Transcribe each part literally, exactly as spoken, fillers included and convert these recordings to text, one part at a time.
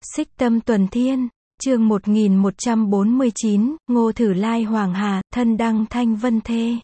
Xích Tâm Tuần Thiên, chương một nghìn một trăm bốn mươi chín, Ngô Thử Lai Hoàng Hà, thân đăng Thanh Vân Thê.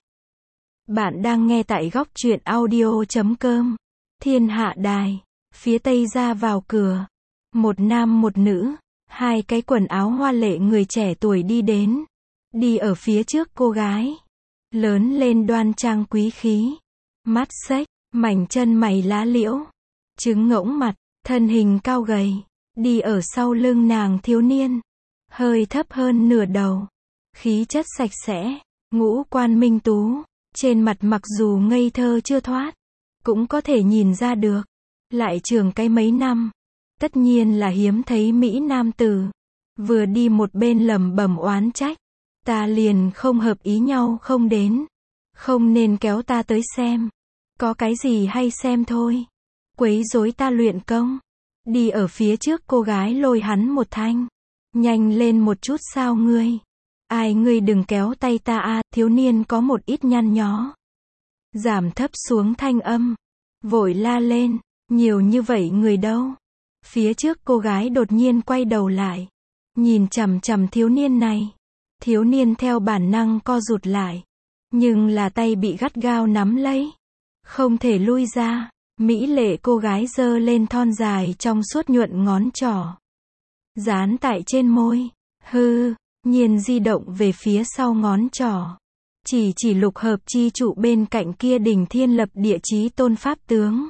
Bạn đang nghe tại góc truyện audio chấm com. Thiên Hạ Đài, phía tây ra vào cửa. Một nam một nữ, hai cái quần áo hoa lệ người trẻ tuổi đi đến. Đi ở phía trước cô gái. Lớn lên đoan trang quý khí. Mắt xếch, mảnh chân mày lá liễu. Trứng ngỗng mặt, thân hình cao gầy. Đi ở sau lưng nàng thiếu niên. Hơi thấp hơn nửa đầu. Khí chất sạch sẽ, ngũ quan minh tú. Trên mặt mặc dù ngây thơ chưa thoát, cũng có thể nhìn ra được. Lại trường cái mấy năm. Tất nhiên là hiếm thấy Mỹ nam tử. Vừa đi một bên lẩm bẩm oán trách. Ta liền không hợp ý nhau không đến. Không nên kéo ta tới xem. Có cái gì hay xem thôi. Quấy rối ta luyện công. Đi ở phía trước cô gái lôi hắn một thanh. Nhanh lên một chút sao ngươi. Ai ngươi đừng kéo tay ta a, thiếu niên có một ít nhăn nhó. Giảm thấp xuống thanh âm. Vội la lên, nhiều như vậy người đâu. Phía trước cô gái đột nhiên quay đầu lại. Nhìn chằm chằm thiếu niên này. Thiếu niên theo bản năng co rụt lại. Nhưng là tay bị gắt gao nắm lấy. Không thể lui ra. Mỹ lệ cô gái giơ lên thon dài trong suốt nhuận ngón trỏ. Dán tại trên môi. Hư, nhiên di động về phía sau ngón trỏ. Chỉ chỉ lục hợp chi trụ bên cạnh kia đỉnh thiên lập địa chí tôn pháp tướng.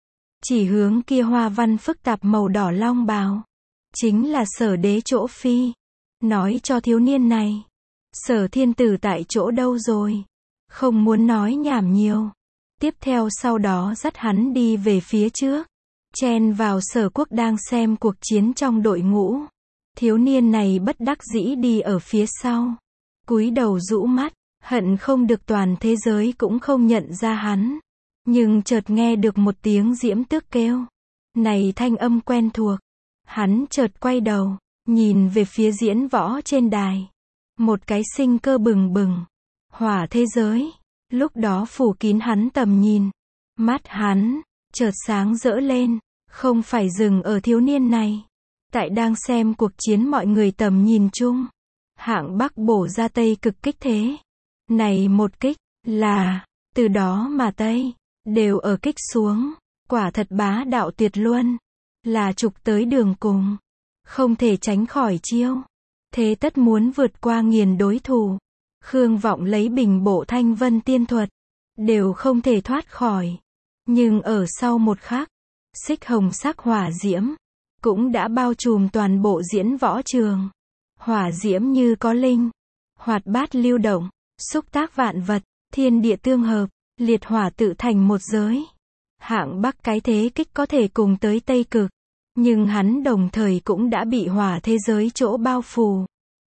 Chỉ hướng kia hoa văn phức tạp màu đỏ long bào. Chính là Sở Đế chỗ phi. Nói cho thiếu niên này. Sở thiên tử tại chỗ đâu rồi. Không muốn nói nhảm nhiều. Tiếp theo sau đó dắt hắn đi về phía trước. Chen vào Sở Quốc đang xem cuộc chiến trong đội ngũ. Thiếu niên này bất đắc dĩ đi ở phía sau. Cúi đầu rũ mắt. Hận không được toàn thế giới cũng không nhận ra hắn. Nhưng chợt nghe được một tiếng diễm tước kêu. Này thanh âm quen thuộc. Hắn chợt quay đầu. Nhìn về phía diễn võ trên đài. Một cái sinh cơ bừng bừng. Hỏa thế giới. Lúc đó phủ kín hắn tầm nhìn. Mắt hắn, chợt sáng rỡ lên. Không phải dừng ở thiếu niên này. Tại đang xem cuộc chiến mọi người tầm nhìn chung. Hạng Bắc bổ ra Tây cực kích thế. Này một kích, là, từ đó mà Tây, đều ở kích xuống. Quả thật bá đạo tuyệt luân. Là trục tới đường cùng. Không thể tránh khỏi chiêu. Thế tất muốn vượt qua nghiền đối thủ. Khương Vọng lấy bình bộ thanh vân tiên thuật. Đều không thể thoát khỏi. Nhưng ở sau một khắc. Xích hồng sắc hỏa diễm. Cũng đã bao trùm toàn bộ diễn võ trường. Hỏa diễm như có linh. Hoạt bát lưu động. Xúc tác vạn vật. Thiên địa tương hợp. Liệt hỏa tự thành một giới. Hạng Bắc cái thế kích có thể cùng tới Tây Cực. Nhưng hắn đồng thời cũng đã bị hỏa thế giới chỗ bao phủ.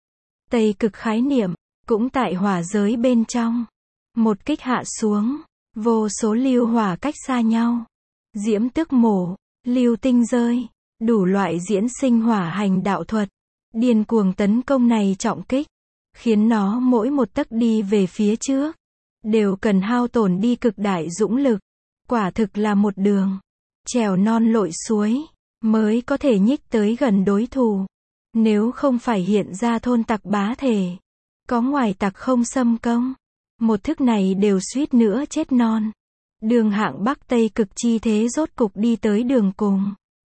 Tây Cực khái niệm. Cũng tại hỏa giới bên trong. Một kích hạ xuống. Vô số lưu hỏa cách xa nhau. Diễm tức mổ. Lưu tinh rơi. Đủ loại diễn sinh hỏa hành đạo thuật. Điên cuồng tấn công này trọng kích. Khiến nó mỗi một tấc đi về phía trước. Đều cần hao tổn đi cực đại dũng lực. Quả thực là một đường. Trèo non lội suối. Mới có thể nhích tới gần đối thủ. Nếu không phải hiện ra thôn tặc bá thể. Có ngoài tặc không xâm công. Một thức này đều suýt nữa chết non. Đường Hạng Bắc Tây cực chi thế rốt cục đi tới đường cùng.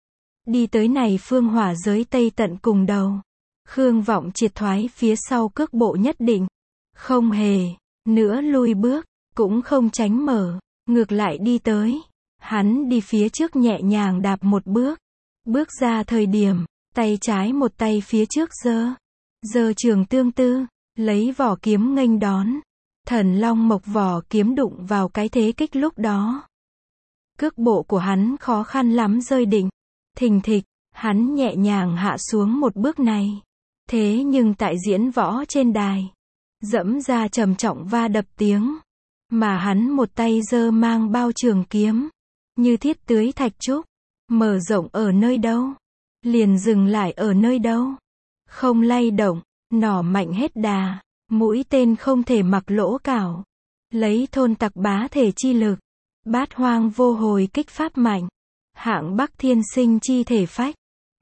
Đi tới này phương hỏa giới Tây tận cùng đầu. Khương Vọng triệt thoái phía sau cước bộ nhất định. Không hề, nữa lui bước, cũng không tránh mở, ngược lại đi tới. Hắn đi phía trước nhẹ nhàng đạp một bước. Bước ra thời điểm, tay trái một tay phía trước giơ. Giơ trường tương tư. Lấy vỏ kiếm nghênh đón. Thần long mộc vỏ kiếm đụng vào cái thế kích lúc đó. Cước bộ của hắn khó khăn lắm rơi định. Thình thịch, hắn nhẹ nhàng hạ xuống một bước này. Thế nhưng tại diễn võ trên đài. Dẫm ra trầm trọng va đập tiếng. Mà hắn một tay giơ mang bao trường kiếm. Như thiết tưới thạch trúc. Mở rộng ở nơi đâu. Liền dừng lại ở nơi đâu. Không lay động. Nỏ mạnh hết đà, mũi tên không thể mặc lỗ cảo. Lấy thôn tặc bá thể chi lực. Bát hoang vô hồi kích pháp mạnh. Hạng Bắc thiên sinh chi thể phách.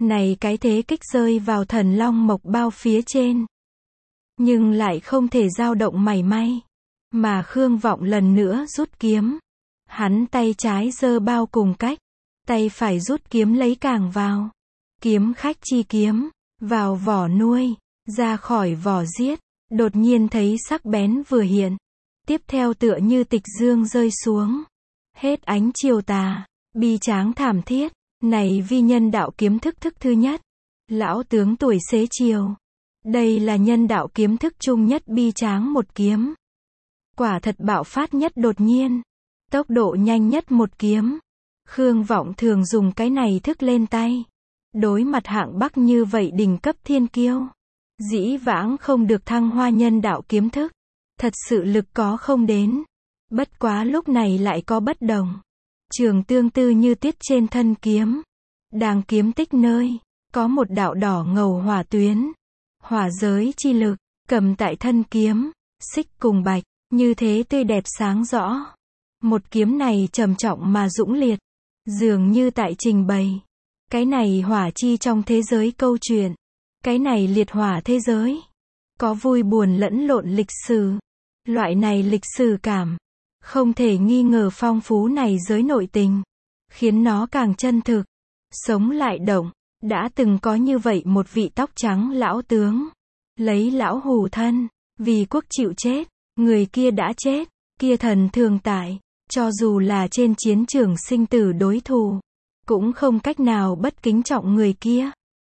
Này cái thế kích rơi vào thần long mộc bao phía trên. Nhưng lại không thể dao động mảy may. Mà Khương Vọng lần nữa rút kiếm. Hắn tay trái giơ bao cùng cách. Tay phải rút kiếm lấy càng vào. Kiếm khách chi kiếm. Vào vỏ nuôi. Ra khỏi vỏ giết. Đột nhiên thấy sắc bén vừa hiện. Tiếp theo tựa như tịch dương rơi xuống. Hết ánh chiều tà. Bi tráng thảm thiết. Này vi nhân đạo kiếm thức thức thứ nhất. Lão tướng tuổi xế chiều. Đây là nhân đạo kiếm thức chung nhất bi tráng một kiếm. Quả thật bạo phát nhất đột nhiên. Tốc độ nhanh nhất một kiếm. Khương Vọng thường dùng cái này thức lên tay. Đối mặt hạng Bắc như vậy đỉnh cấp thiên kiêu. Dĩ vãng không được thăng hoa nhân đạo kiếm thức. Thật sự lực có không đến. Bất quá lúc này lại có bất đồng. Trường tương tư như tiết trên thân kiếm. Đang kiếm tích nơi. Có một đạo đỏ ngầu hỏa tuyến. Hỏa giới chi lực. Cầm tại thân kiếm. Xích cùng bạch. Như thế tươi đẹp sáng rõ. Một kiếm này trầm trọng mà dũng liệt. Dường như tại trình bày. Cái này hỏa chi trong thế giới câu chuyện. Cái này liệt hỏa thế giới. Có vui buồn lẫn lộn lịch sử. Loại này lịch sử cảm. Không thể nghi ngờ phong phú này giới nội tình. Khiến nó càng chân thực. Sống lại động. Đã từng có như vậy một vị tóc trắng lão tướng. Lấy lão hù thân. Vì quốc chịu chết. Người kia đã chết. Kia thần thường tại. Cho dù là trên chiến trường sinh tử đối thủ. Cũng không cách nào bất kính trọng người kia.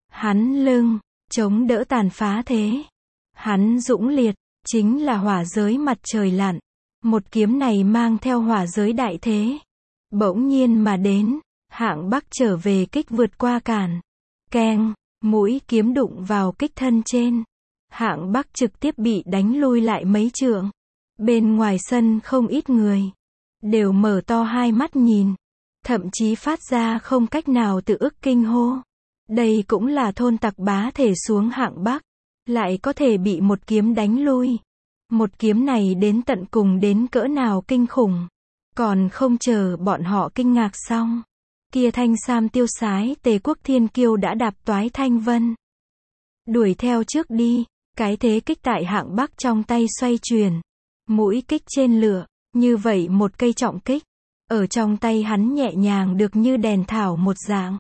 Hắn lưng. Chống đỡ tàn phá thế. Hắn dũng liệt. Chính là hỏa giới mặt trời lặn. Một kiếm này mang theo hỏa giới đại thế. Bỗng nhiên mà đến. Hạng Bắc trở về kích vượt qua cản. Keng. Mũi kiếm đụng vào kích thân trên. Hạng Bắc trực tiếp bị đánh lui lại mấy trượng. Bên ngoài sân không ít người. Đều mở to hai mắt nhìn. Thậm chí phát ra không cách nào tự ức kinh hô. Đây cũng là thôn tặc bá thể xuống Hạng Bắc. Lại có thể bị một kiếm đánh lui. Một kiếm này đến tận cùng đến cỡ nào kinh khủng. Còn không chờ bọn họ kinh ngạc xong. Kia thanh sam tiêu sái Tề quốc thiên kiêu đã đạp toái thanh vân. Đuổi theo trước đi. Cái thế kích tại Hạng Bắc trong tay xoay chuyển. Mũi kích trên lửa. Như vậy một cây trọng kích. Ở trong tay hắn nhẹ nhàng được như đèn thảo một dạng.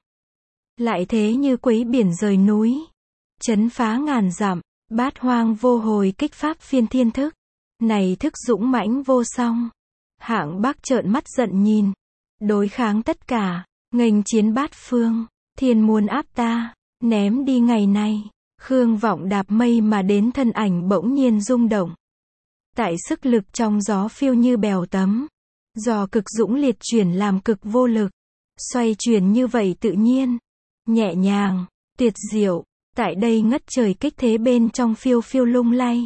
Lại thế như quấy biển rời núi. Chấn phá ngàn dặm. Bát hoang vô hồi kích pháp phiên thiên thức. Này thức dũng mãnh vô song. Hạng Bắc trợn mắt giận nhìn. Đối kháng tất cả. Nghênh chiến bát phương. Thiên muốn áp ta. Ném đi ngày nay. Khương Vọng đạp mây mà đến thân ảnh bỗng nhiên rung động. Tại sức lực trong gió phiêu như bèo tấm. Do cực dũng liệt chuyển làm cực vô lực. Xoay chuyển như vậy tự nhiên. Nhẹ nhàng. Tuyệt diệu. Tại đây ngất trời kích thế bên trong phiêu phiêu lung lay.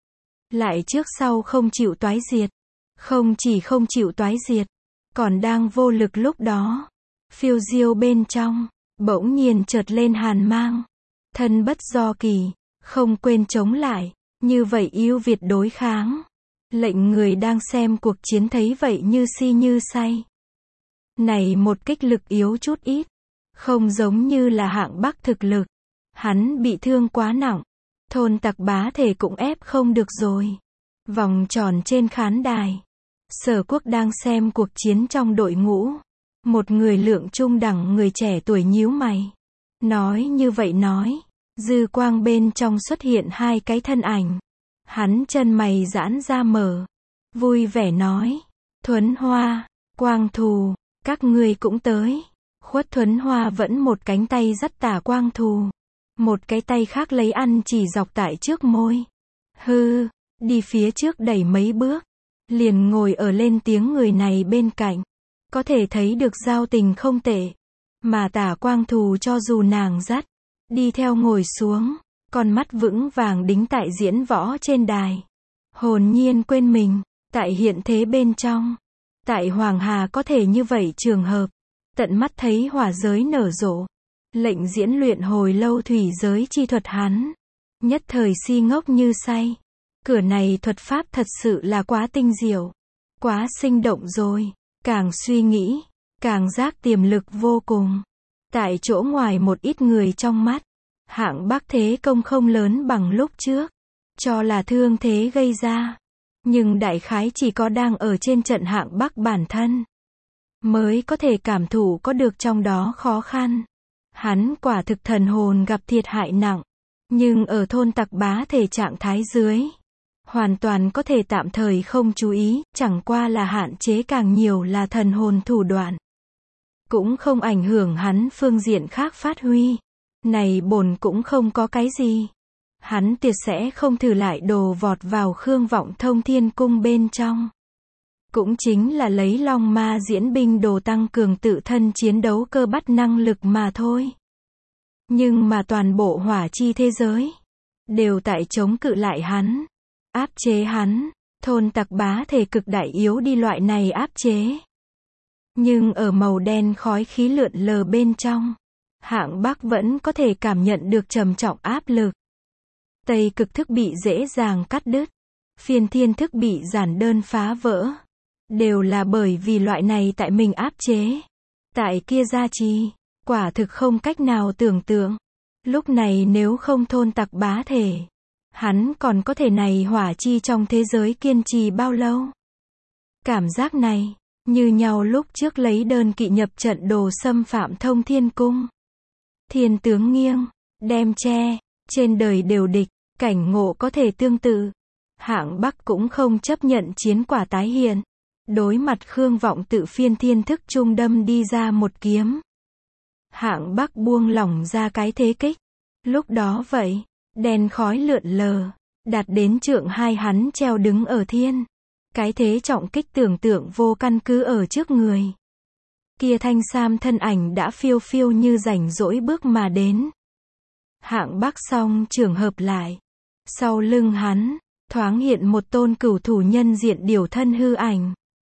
Lại trước sau không chịu toái diệt. Không chỉ không chịu toái diệt. Còn đang vô lực lúc đó. Phiêu diêu bên trong. Bỗng nhiên chợt lên hàn mang. Thân bất do kỳ. Không quên chống lại. Như vậy yêu Việt đối kháng. Lệnh người đang xem cuộc chiến thấy vậy như si như say. Này một kích lực yếu chút ít. Không giống như là Hạng Bắc thực lực. Hắn bị thương quá nặng. Thôn tặc bá thể cũng ép không được rồi. Vòng tròn trên khán đài. Sở Quốc đang xem cuộc chiến trong đội ngũ. Một người lượng trung đẳng người trẻ tuổi nhíu mày. Nói như vậy nói. Dư quang bên trong xuất hiện hai cái thân ảnh. Hắn chân mày giãn ra mở. Vui vẻ nói. Thuấn Hoa, Quang Thù, các ngươi cũng tới. Khuất Thuấn Hoa vẫn một cánh tay dắt tả Quang Thù. Một cái tay khác lấy ăn chỉ dọc tại trước môi. Hư, đi phía trước đẩy mấy bước. Liền ngồi ở lên tiếng người này bên cạnh. Có thể thấy được giao tình không tệ. Mà tả Quang Thù cho dù nàng dắt. Đi theo ngồi xuống. Con mắt vững vàng đính tại diễn võ trên đài. Hồn nhiên quên mình. Tại hiện thế bên trong. Tại Hoàng Hà có thể như vậy trường hợp. Tận mắt thấy hỏa giới nở rộ. Lệnh diễn luyện hồi lâu thủy giới chi thuật hắn. Nhất thời si ngốc như say. Cửa này thuật pháp thật sự là quá tinh diệu. Quá sinh động rồi. Càng suy nghĩ. Càng giác tiềm lực vô cùng. Tại chỗ ngoài một ít người trong mắt, hạng Bắc thế công không lớn bằng lúc trước, cho là thương thế gây ra. Nhưng đại khái chỉ có đang ở trên trận hạng Bắc bản thân, mới có thể cảm thụ có được trong đó khó khăn. Hắn quả thực thần hồn gặp thiệt hại nặng, nhưng ở thôn tặc bá thể trạng thái dưới, hoàn toàn có thể tạm thời không chú ý, chẳng qua là hạn chế càng nhiều là thần hồn thủ đoạn. Cũng không ảnh hưởng hắn phương diện khác phát huy. Này bổn cũng không có cái gì. Hắn tuyệt sẽ không thử lại đồ vọt vào Khương Vọng Thông Thiên Cung bên trong. Cũng chính là lấy Long Ma diễn binh đồ tăng cường tự thân chiến đấu cơ bắp năng lực mà thôi. Nhưng mà toàn bộ hỏa chi thế giới đều tại chống cự lại hắn, áp chế hắn. Thôn tặc bá thể cực đại yếu đi loại này áp chế. Nhưng ở màu đen khói khí lượn lờ bên trong, hạng Bắc vẫn có thể cảm nhận được trầm trọng áp lực. Tây cực thức bị dễ dàng cắt đứt, phiên thiên thức bị giản đơn phá vỡ, đều là bởi vì loại này tại mình áp chế, tại kia gia trì, quả thực không cách nào tưởng tượng. Lúc này nếu không thôn tặc bá thể, hắn còn có thể này hỏa chi trong thế giới kiên trì bao lâu? Cảm giác này, như nhau lúc trước lấy đơn kỵ nhập trận đồ xâm phạm Thông Thiên Cung. Thiên tướng nghiêng, đem che, trên đời đều địch, cảnh ngộ có thể tương tự. Hạng Bắc cũng không chấp nhận chiến quả tái hiện. Đối mặt Khương Vọng tự phiên thiên thức trung đâm đi ra một kiếm. Hạng Bắc buông lỏng ra cái thế kích. Lúc đó vậy, đèn khói lượn lờ, đạt đến trượng hai hắn treo đứng ở thiên. Cái thế trọng kích tưởng tượng vô căn cứ ở trước người. Kia thanh sam thân ảnh đã phiêu phiêu như rảnh rỗi bước mà đến. Hạng Bắc song trường hợp lại. Sau lưng hắn, thoáng hiện một tôn cửu thủ nhân diện điều thân hư ảnh.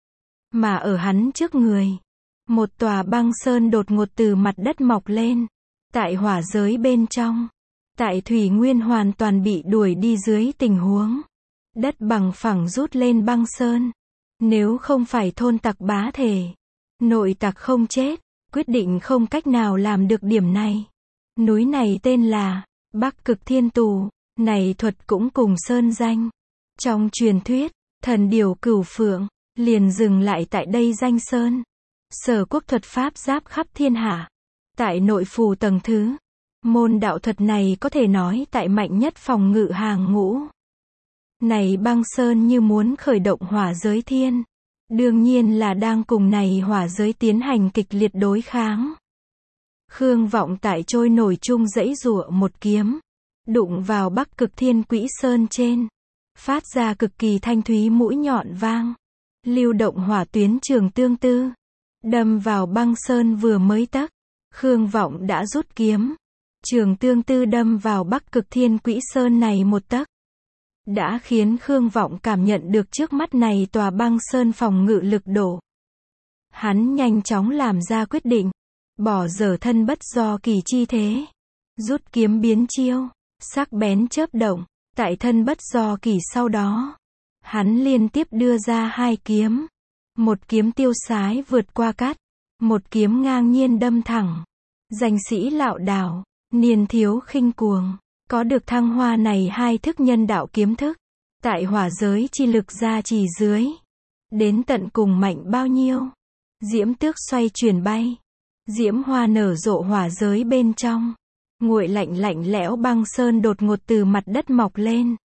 Mà ở hắn trước người, một tòa băng sơn đột ngột từ mặt đất mọc lên. Tại hỏa giới bên trong, tại thủy nguyên hoàn toàn bị đuổi đi dưới tình huống, đất bằng phẳng rút lên băng sơn. Nếu không phải thôn tặc bá thể, nội tặc không chết, quyết định không cách nào làm được điểm này. Núi này tên là Bắc Cực Thiên Tù, này thuật cũng cùng sơn danh. Trong truyền thuyết, thần điều cửu phượng, liền dừng lại tại đây danh sơn. Sở quốc thuật pháp giáp khắp thiên hạ. Tại nội phù tầng thứ, môn đạo thuật này có thể nói tại mạnh nhất phòng ngự hàng ngũ. Này băng sơn như muốn khởi động hỏa giới thiên. Đương nhiên là đang cùng này hỏa giới tiến hành kịch liệt đối kháng. Khương Vọng tại trôi nổi chung dãy giụa một kiếm, đụng vào Bắc Cực Thiên Quỹ Sơn trên, phát ra cực kỳ thanh thúy mũi nhọn vang. Lưu động hỏa tuyến trường tương tư, đâm vào băng sơn vừa mới tấc, Khương Vọng đã rút kiếm. Trường tương tư đâm vào Bắc Cực Thiên Quỹ Sơn này một tấc, đã khiến Khương Vọng cảm nhận được trước mắt này tòa băng sơn phòng ngự lực đổ. Hắn nhanh chóng làm ra quyết định, bỏ dở thân bất do kỳ chi thế, rút kiếm biến chiêu, sắc bén chớp động, tại thân bất do kỳ sau đó, hắn liên tiếp đưa ra hai kiếm, một kiếm tiêu sái vượt qua cát, một kiếm ngang nhiên đâm thẳng. Danh sĩ lạo đảo, niên thiếu khinh cuồng, có được thăng hoa này hai thức nhân đạo kiếm thức, tại hỏa giới chi lực gia trì dưới, đến tận cùng mạnh bao nhiêu. Diễm tước xoay chuyển bay, diễm hoa nở rộ hỏa giới bên trong, nguội lạnh lạnh lẽo băng sơn đột ngột từ mặt đất mọc lên,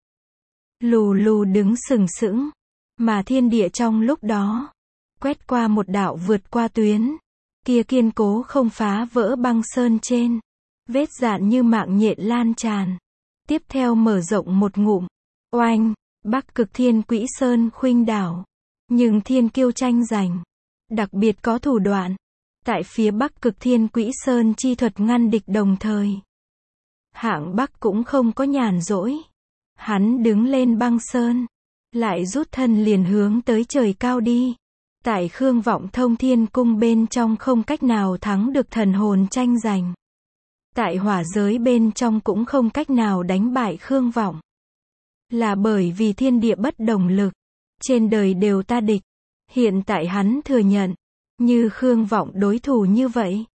lù lù đứng sừng sững, mà thiên địa trong lúc đó quét qua một đạo vượt qua tuyến, kia kiên cố không phá vỡ băng sơn trên, vết dạn như mạng nhện lan tràn. Tiếp theo mở rộng một ngụm, oanh, Bắc Cực Thiên Quỹ Sơn khuynh đảo, nhưng thiên kiêu tranh giành, đặc biệt có thủ đoạn. Tại phía Bắc Cực Thiên Quỹ Sơn chi thuật ngăn địch đồng thời, hạng Bắc cũng không có nhàn rỗi. Hắn đứng lên băng sơn, lại rút thân liền hướng tới trời cao đi. Tại Khương Vọng Thông Thiên Cung bên trong không cách nào thắng được thần hồn tranh giành. Tại hỏa giới bên trong cũng không cách nào đánh bại Khương Vọng. Là bởi vì thiên địa bất đồng lực, trên đời đều ta địch. Hiện tại hắn thừa nhận, như Khương Vọng đối thủ như vậy,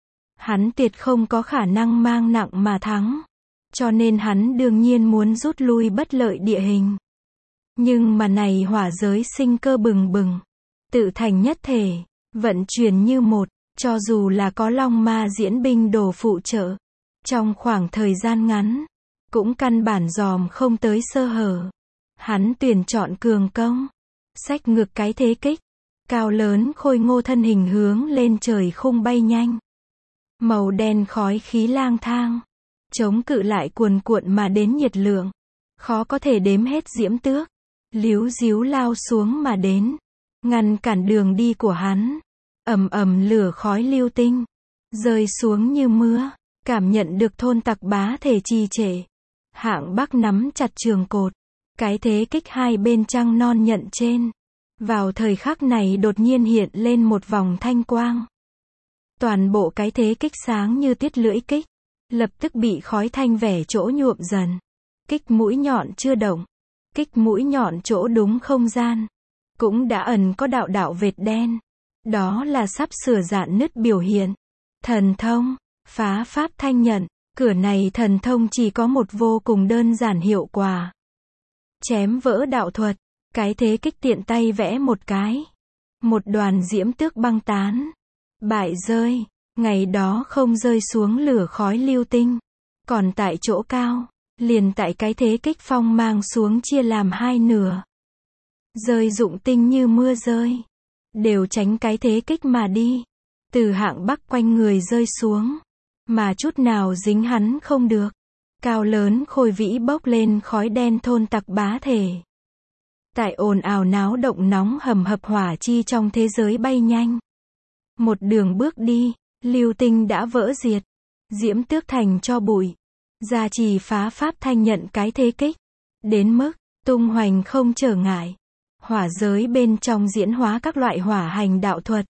Hắn tuyệt không có khả năng mang nặng mà thắng. Cho nên hắn đương nhiên muốn rút lui bất lợi địa hình. Nhưng mà này hỏa giới sinh cơ bừng bừng. Tự thành nhất thể. Vận chuyển như một. Cho dù là có long ma diễn binh đồ phụ trợ. Trong khoảng thời gian ngắn. Cũng căn bản dòm không tới sơ hở. Hắn tuyển chọn cường công. Xách ngược cái thế kích. Cao lớn khôi ngô thân hình hướng lên trời khung bay nhanh. Màu đen khói khí lang thang. Chống cự lại cuồn cuộn mà đến nhiệt lượng. Khó có thể đếm hết diễm tước. Líu díu lao xuống mà đến. Ngăn cản đường đi của hắn. Ầm ầm lửa khói lưu tinh. Rơi xuống như mưa. Cảm nhận được thôn tặc bá thể trì trệ. Hạng Bắc nắm chặt trường cột. Cái thế kích hai bên trăng non nhận trên. Vào thời khắc này đột nhiên hiện lên một vòng thanh quang. Toàn bộ cái thế kích sáng như tiết lưỡi kích. Lập tức bị khói thanh vẻ chỗ nhuộm dần. Kích mũi nhọn chưa động. Kích mũi nhọn chỗ đúng không gian. Cũng đã ẩn có đạo đạo vệt đen. Đó là sắp sửa rạn nứt biểu hiện. Thần thông, phá pháp thanh nhận. Cửa này thần thông chỉ có một vô cùng đơn giản hiệu quả. Chém vỡ đạo thuật. Cái thế kích tiện tay vẽ một cái. Một đoàn diễm tước băng tán. Bại rơi. Ngày đó không rơi xuống lửa khói lưu tinh. Còn tại chỗ cao. Liền tại cái thế kích phong mang xuống chia làm hai nửa. Rơi dụng tinh như mưa rơi. Đều tránh cái thế kích mà đi. Từ Hạng Bắc quanh người rơi xuống. Mà chút nào dính hắn không được. Cao lớn khôi vĩ bốc lên khói đen thôn tặc bá thể. Tại ồn ào náo động nóng hầm hập hỏa chi trong thế giới bay nhanh. Một đường bước đi, lưu tinh đã vỡ diệt. Diễm tước thành cho bụi. Gia trì phá pháp thanh nhận cái thế kích. Đến mức, tung hoành không trở ngại. Hỏa giới bên trong diễn hóa các loại hỏa hành đạo thuật.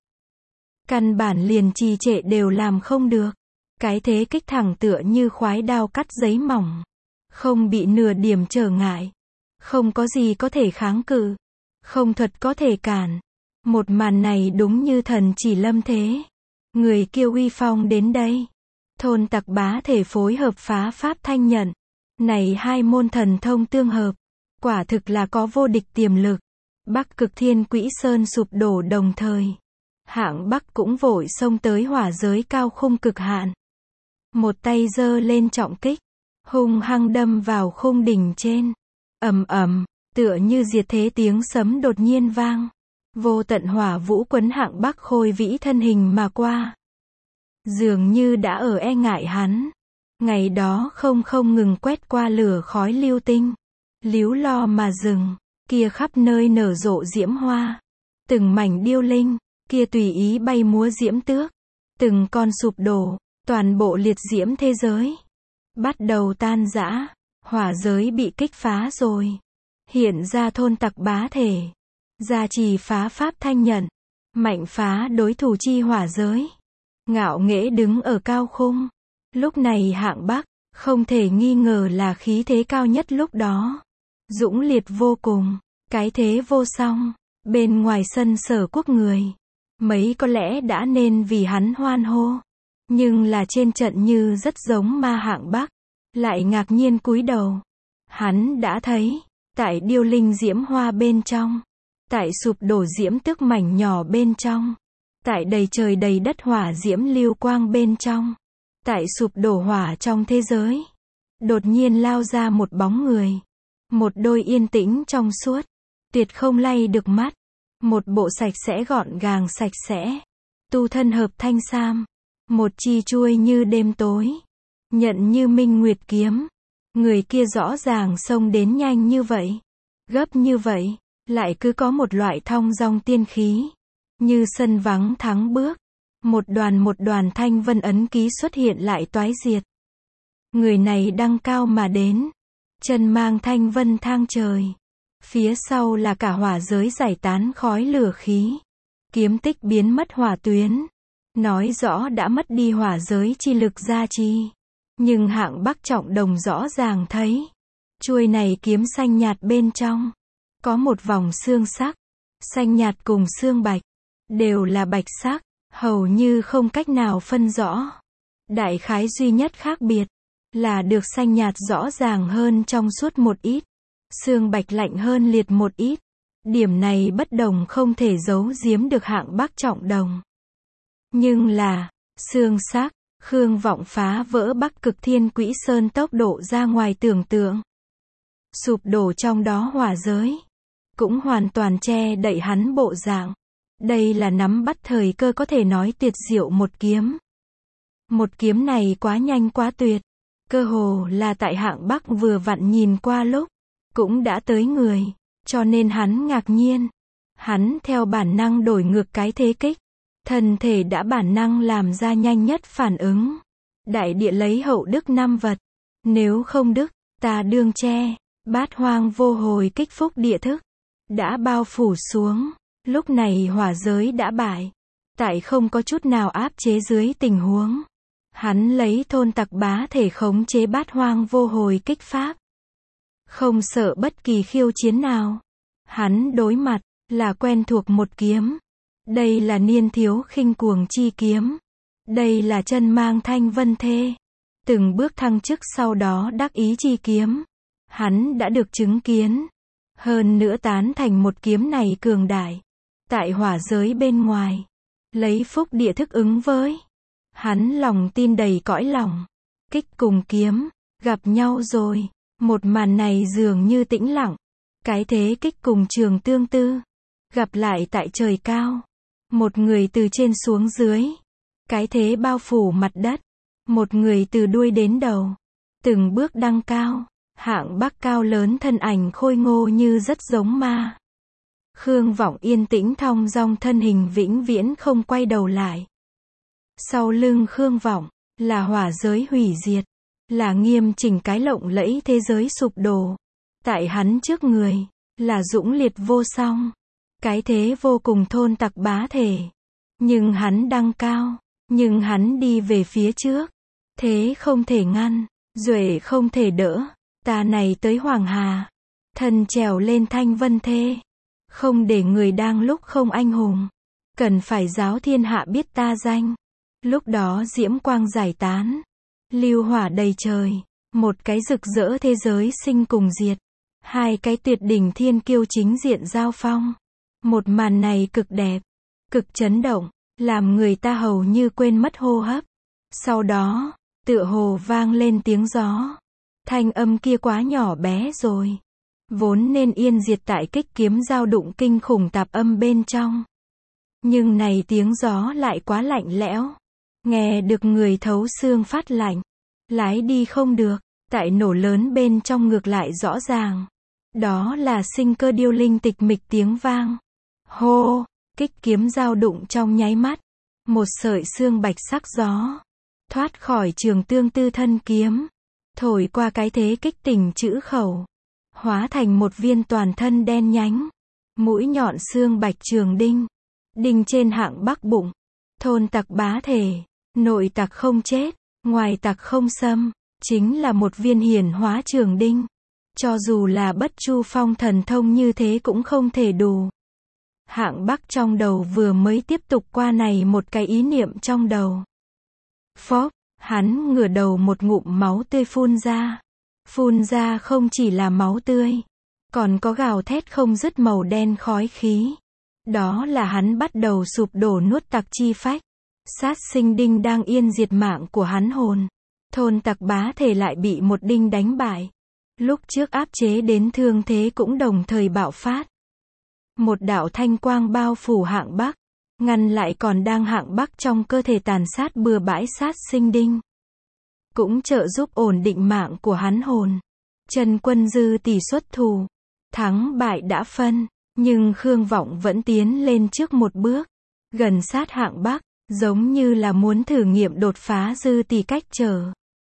Căn bản liền trì trệ đều làm không được. Cái thế kích thẳng tựa như khoái đao cắt giấy mỏng. Không bị nửa điểm trở ngại. Không có gì có thể kháng cự. Không thuật có thể cản. Một màn này đúng như thần chỉ lâm thế. Người kiêu uy phong đến đây. Thôn tặc bá thể phối hợp phá pháp thanh nhận. Này hai môn thần thông tương hợp. Quả thực là có vô địch tiềm lực. Bắc Cực Thiên Quỹ Sơn sụp đổ đồng thời. Hạng Bắc cũng vội xông tới hỏa giới cao khung cực hạn. Một tay giơ lên trọng kích. Hung hăng đâm vào khung đỉnh trên. Ầm ầm, tựa như diệt thế tiếng sấm đột nhiên vang. Vô tận hỏa vũ quấn Hạng Bắc khôi vĩ thân hình mà qua. Dường như đã ở e ngại hắn. Ngày đó không không ngừng quét qua lửa khói lưu tinh. Líu lo mà dừng. Kia khắp nơi nở rộ diễm hoa. Từng mảnh điêu linh. Kia tùy ý bay múa diễm tước. Từng con sụp đổ. Toàn bộ liệt diễm thế giới. Bắt đầu tan rã. Hỏa giới bị kích phá rồi. Hiện ra thôn tặc bá thể. Gia trì phá pháp thanh nhận. Mạnh phá đối thủ chi hỏa giới. Ngạo nghễ đứng ở cao khung. Lúc này Hạng Bắc, không thể nghi ngờ là khí thế cao nhất lúc đó. Dũng liệt vô cùng. Cái thế vô song. Bên ngoài sân Sở Quốc người. Mấy có lẽ đã nên vì hắn hoan hô. Nhưng là trên trận như rất giống ma Hạng Bắc. Lại ngạc nhiên cúi đầu. Hắn đã thấy. Tại điêu linh diễm hoa bên trong. Tại sụp đổ diễm tước mảnh nhỏ bên trong. Tại đầy trời đầy đất hỏa diễm lưu quang bên trong. Tại sụp đổ hỏa trong thế giới. Đột nhiên lao ra một bóng người. Một đôi yên tĩnh trong suốt. Tuyệt không lay được mắt. Một bộ sạch sẽ gọn gàng sạch sẽ. Tu thân hợp thanh sam. Một chi chuôi như đêm tối. Nhận như minh nguyệt kiếm. Người kia rõ ràng xông đến nhanh như vậy. Gấp như vậy. Lại cứ có một loại thong dong tiên khí. Như sân vắng thắng bước. Một đoàn một đoàn thanh vân ấn ký xuất hiện lại toái diệt. Người này đăng cao mà đến. Chân mang thanh vân thang trời. Phía sau là cả hỏa giới giải tán khói lửa khí. Kiếm tích biến mất hỏa tuyến. Nói rõ đã mất đi hỏa giới chi lực gia trì. Nhưng Hạng Bắc trọng đồng rõ ràng thấy. Chuôi này kiếm xanh nhạt bên trong. Có một vòng xương sắc. Xanh nhạt cùng xương bạch. Đều là bạch sắc. Hầu như không cách nào phân rõ. Đại khái duy nhất khác biệt là được xanh nhạt rõ ràng hơn trong suốt một ít, xương bạch lạnh hơn liệt một ít. Điểm này bất đồng không thể giấu giếm được hạng Bắc Trọng Đồng. Nhưng là, xương xác, Khương Vọng phá vỡ Bắc Cực Thiên Quỹ Sơn tốc độ ra ngoài tưởng tượng. Sụp đổ trong đó hỏa giới, cũng hoàn toàn che đậy hắn bộ dạng. Đây là nắm bắt thời cơ có thể nói tuyệt diệu một kiếm. Một kiếm này quá nhanh quá tuyệt, cơ hồ là tại hạng Bắc vừa vặn nhìn qua lúc, cũng đã tới người, cho nên hắn ngạc nhiên. Hắn theo bản năng đổi ngược cái thế kích, thân thể đã bản năng làm ra nhanh nhất phản ứng. Đại địa lấy hậu đức năm vật, nếu không đức, ta đương che. Bát hoang vô hồi kích phúc địa thức, đã bao phủ xuống. Lúc này hỏa giới đã bại, tại không có chút nào áp chế dưới tình huống. Hắn lấy thôn tặc bá thể khống chế bát hoang vô hồi kích pháp. Không sợ bất kỳ khiêu chiến nào. Hắn đối mặt, là quen thuộc một kiếm. Đây là niên thiếu khinh cuồng chi kiếm. Đây là chân mang thanh vân thê. Từng bước thăng chức sau đó đắc ý chi kiếm. Hắn đã được chứng kiến. Hơn nữa tán thành một kiếm này cường đại. Tại hỏa giới bên ngoài. Lấy phúc địa thức ứng với. Hắn lòng tin đầy cõi lòng. Kích cùng kiếm, gặp nhau rồi. Một màn này dường như tĩnh lặng. Cái thế kích cùng trường tương tư. Gặp lại tại trời cao. Một người từ trên xuống dưới. Cái thế bao phủ mặt đất. Một người từ đuôi đến đầu. Từng bước đăng cao. Hạng Bắc cao lớn thân ảnh khôi ngô như rất giống ma. Khương Vọng yên tĩnh thong dong thân hình vĩnh viễn không quay đầu lại. Sau lưng Khương Vọng, là hỏa giới hủy diệt. Là nghiêm chỉnh cái lộng lẫy thế giới sụp đổ. Tại hắn trước người, là dũng liệt vô song. Cái thế vô cùng thôn tặc bá thể. Nhưng hắn đăng cao. Nhưng hắn đi về phía trước. Thế không thể ngăn. Duệ không thể đỡ. Ta này tới Hoàng Hà. Thân trèo lên thanh vân thê. Không để người đang lúc không anh hùng. Cần phải giáo thiên hạ biết ta danh. Lúc đó diễm quang giải tán. Lưu hỏa đầy trời. Một cái rực rỡ thế giới sinh cùng diệt. Hai cái tuyệt đỉnh thiên kiêu chính diện giao phong. Một màn này cực đẹp. Cực chấn động. Làm người ta hầu như quên mất hô hấp. Sau đó, tựa hồ vang lên tiếng gió. Thanh âm kia quá nhỏ bé rồi. Vốn nên yên diệt tại kích kiếm giao đụng kinh khủng tạp âm bên trong. Nhưng này tiếng gió lại quá lạnh lẽo. Nghe được người thấu xương phát lạnh. Lái đi không được. Tại nổ lớn bên trong ngược lại rõ ràng. Đó là sinh cơ điêu linh tịch mịch tiếng vang. Hô, kích kiếm giao đụng trong nháy mắt. Một sợi xương bạch sắc gió. Thoát khỏi trường tương tư thân kiếm. Thổi qua cái thế kích tình chữ khẩu. Hóa thành một viên toàn thân đen nhánh. Mũi nhọn xương bạch trường đinh. Đinh trên hạng Bắc bụng. Thôn tặc bá thể. Nội tặc không chết. Ngoài tặc không xâm. Chính là một viên hiển hóa trường đinh. Cho dù là bất chu phong thần thông như thế cũng không thể đủ. Hạng Bắc trong đầu vừa mới tiếp tục qua này một cái ý niệm trong đầu. Phốc, hắn ngửa đầu một ngụm máu tươi phun ra. Phun ra không chỉ là máu tươi. Còn có gào thét không dứt màu đen khói khí. Đó là hắn bắt đầu sụp đổ nuốt tặc chi phách. Sát sinh đinh đang yên diệt mạng của hắn hồn. Thôn tặc bá thể lại bị một đinh đánh bại. Lúc trước áp chế đến thương thế cũng đồng thời bạo phát. Một đạo thanh quang bao phủ hạng Bắc. Ngăn lại còn đang hạng Bắc trong cơ thể tàn sát bừa bãi sát sinh đinh. Cũng trợ giúp ổn định mạng của hắn hồn. Trần Quân Dư tỷ xuất thủ. Thắng bại đã phân. Nhưng Khương Vọng vẫn tiến lên trước một bước. Gần sát hạng Bắc. Giống như là muốn thử nghiệm đột phá Dư tỷ cách trở.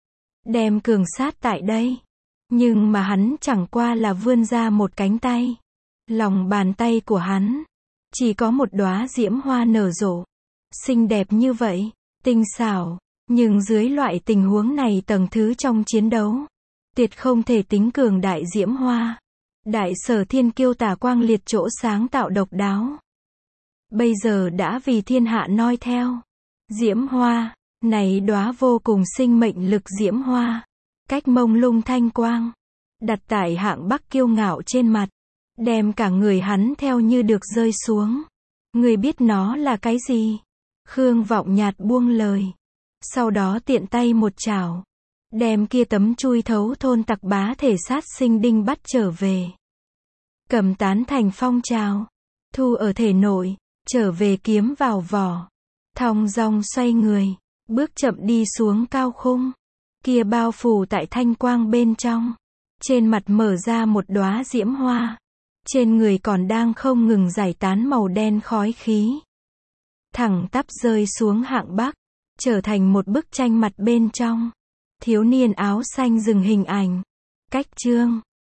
Đem cường sát tại đây. Nhưng mà hắn chẳng qua là vươn ra một cánh tay. Lòng bàn tay của hắn. Chỉ có một đóa diễm hoa nở rộ. Xinh đẹp như vậy. Tinh xảo. Nhưng dưới loại tình huống này tầng thứ trong chiến đấu. Tuyệt không thể tính cường đại diễm hoa. Đại sở thiên kiêu tả quang liệt chỗ sáng tạo độc đáo. Bây giờ đã vì thiên hạ noi theo. Diễm hoa. Này đóa vô cùng sinh mệnh lực diễm hoa, cách mông lung thanh quang, đặt tại hạng Bắc kiêu ngạo trên mặt, đem cả người hắn theo như được rơi xuống. Người biết nó là cái gì? Khương Vọng nhạt buông lời. Sau đó tiện tay một chảo, đem kia tấm chui thấu thôn tặc bá thể sát sinh đinh bắt trở về. Cầm tán thành phong trào, thu ở thể nội, trở về kiếm vào vỏ. Thong dong xoay người, bước chậm đi xuống cao khung. Kia bao phủ tại thanh quang bên trong. Trên mặt mở ra một đóa diễm hoa. Trên người còn đang không ngừng giải tán màu đen khói khí. Thẳng tắp rơi xuống hạng Bắc, trở thành một bức tranh mặt bên trong. Thiếu niên áo xanh dừng hình ảnh. Cách chương